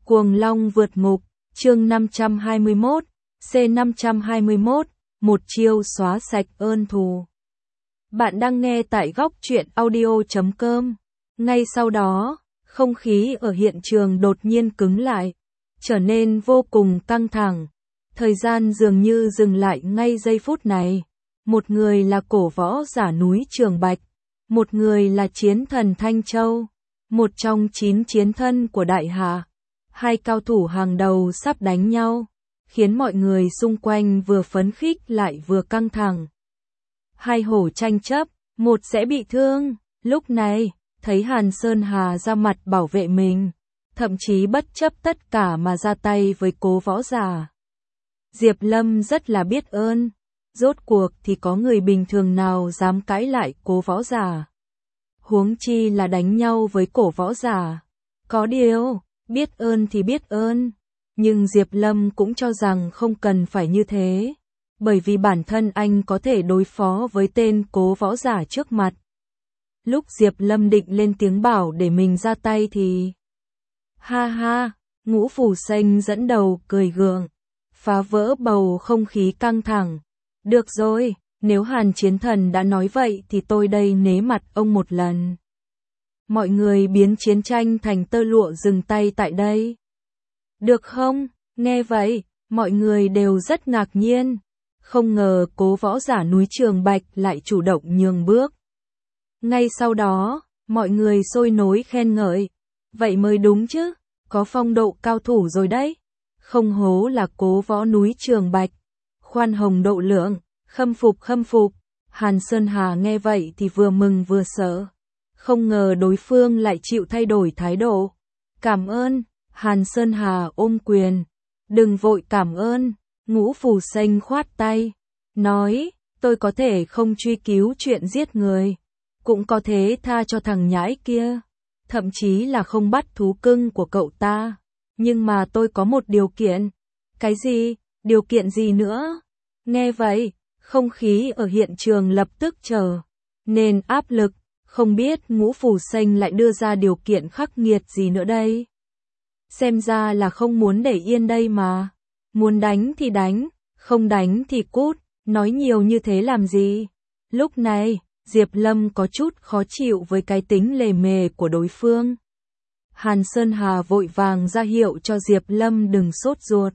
Cuồng Long vượt ngục, chương 521, C521, một chiêu xóa sạch ơn thù. Bạn đang nghe tại góc truyện audio.com. Ngay sau đó, không khí ở hiện trường đột nhiên cứng lại, trở nên vô cùng căng thẳng. Thời gian dường như dừng lại ngay giây phút này. Một người là cổ võ giả núi Trường Bạch, một người là chiến thần Thanh Châu, một trong 9 chiến thân của Đại Hạ. Hai cao thủ hàng đầu sắp đánh nhau, khiến mọi người xung quanh vừa phấn khích lại vừa căng thẳng. Hai hổ tranh chấp, một sẽ bị thương. Lúc này, thấy Hàn Sơn Hà ra mặt bảo vệ mình, thậm chí bất chấp tất cả mà ra tay với cố võ giả. Diệp Lâm rất là biết ơn, rốt cuộc thì có người bình thường nào dám cãi lại cố võ giả. Huống chi là đánh nhau với cổ võ giả. Có điều, biết ơn thì biết ơn, nhưng Diệp Lâm cũng cho rằng không cần phải như thế, bởi vì bản thân anh có thể đối phó với tên cố võ giả trước mặt. Lúc Diệp Lâm định lên tiếng bảo để mình ra tay thì... Ha ha, Ngũ Phủ Xanh dẫn đầu cười gượng, phá vỡ bầu không khí căng thẳng. Được rồi, nếu Hàn Chiến Thần đã nói vậy thì tôi đây nể mặt ông một lần. Mọi người biến chiến tranh thành tơ lụa dừng tay tại đây. Được không? Nghe vậy, mọi người đều rất ngạc nhiên. Không ngờ cố võ giả núi Trường Bạch lại chủ động nhường bước. Ngay sau đó, mọi người sôi nổi khen ngợi. Vậy mới đúng chứ, có phong độ cao thủ rồi đấy. Không hố là cố võ núi Trường Bạch. Khoan hồng độ lượng, khâm phục khâm phục. Hàn Sơn Hà nghe vậy thì vừa mừng vừa sợ. Không ngờ đối phương lại chịu thay đổi thái độ. Cảm ơn, Hàn Sơn Hà ôm quyền. Đừng vội cảm ơn, Ngũ Phủ Xanh khoát tay. Nói, tôi có thể không truy cứu chuyện giết người. Cũng có thể tha cho thằng nhãi kia. Thậm chí là không bắt thú cưng của cậu ta. Nhưng mà tôi có một điều kiện. Cái gì? Điều kiện gì nữa? Nghe vậy, không khí ở hiện trường lập tức trở nên áp lực. Không biết Ngũ Phủ Xanh lại đưa ra điều kiện khắc nghiệt gì nữa đây. Xem ra là không muốn để yên đây mà. Muốn đánh thì đánh, không đánh thì cút, nói nhiều như thế làm gì. Lúc này, Diệp Lâm có chút khó chịu với cái tính lề mề của đối phương. Hàn Sơn Hà vội vàng ra hiệu cho Diệp Lâm đừng sốt ruột.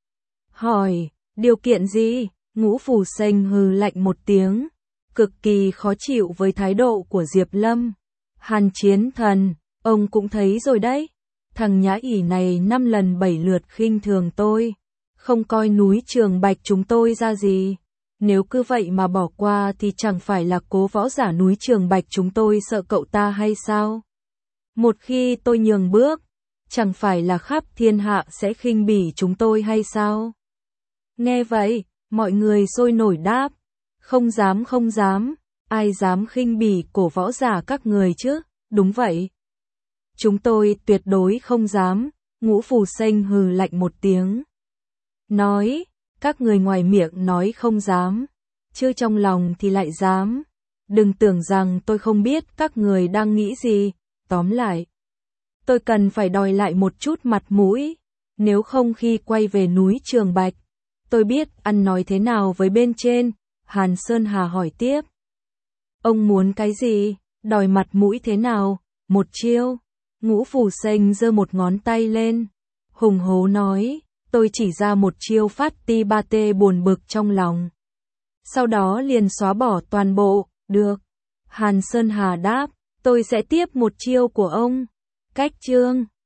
Hỏi, điều kiện gì? Ngũ Phủ Xanh hừ lạnh một tiếng, cực kỳ khó chịu với thái độ của Diệp Lâm. Hàn Chiến Thần, ông cũng thấy rồi đấy. Thằng nhãi ỉ này 5 lần 7 lượt khinh thường tôi, không coi núi Trường Bạch chúng tôi ra gì. Nếu cứ vậy mà bỏ qua thì chẳng phải là cố võ giả núi Trường Bạch chúng tôi sợ cậu ta hay sao? Một khi tôi nhường bước, chẳng phải là khắp thiên hạ sẽ khinh bỉ chúng tôi hay sao? Nghe vậy, mọi người sôi nổi đáp. Không dám không dám, ai dám khinh bỉ cổ võ giả các người chứ? Đúng vậy. Chúng tôi tuyệt đối không dám, Ngũ Phủ Xanh hừ lạnh một tiếng. Nói, các người ngoài miệng nói không dám, chứ trong lòng thì lại dám. Đừng tưởng rằng tôi không biết các người đang nghĩ gì, tóm lại. Tôi cần phải đòi lại một chút mặt mũi, nếu không khi quay về núi Trường Bạch, tôi biết ăn nói thế nào với bên trên. Hàn Sơn Hà hỏi tiếp. Ông muốn cái gì? Đòi mặt mũi thế nào? Một chiêu. Ngũ Phủ Xanh giơ một ngón tay lên. Hùng hổ nói, tôi chỉ ra một chiêu phát ti ba tê buồn bực trong lòng. Sau đó liền xóa bỏ toàn bộ. Được. Hàn Sơn Hà đáp, tôi sẽ tiếp một chiêu của ông. Cách chương.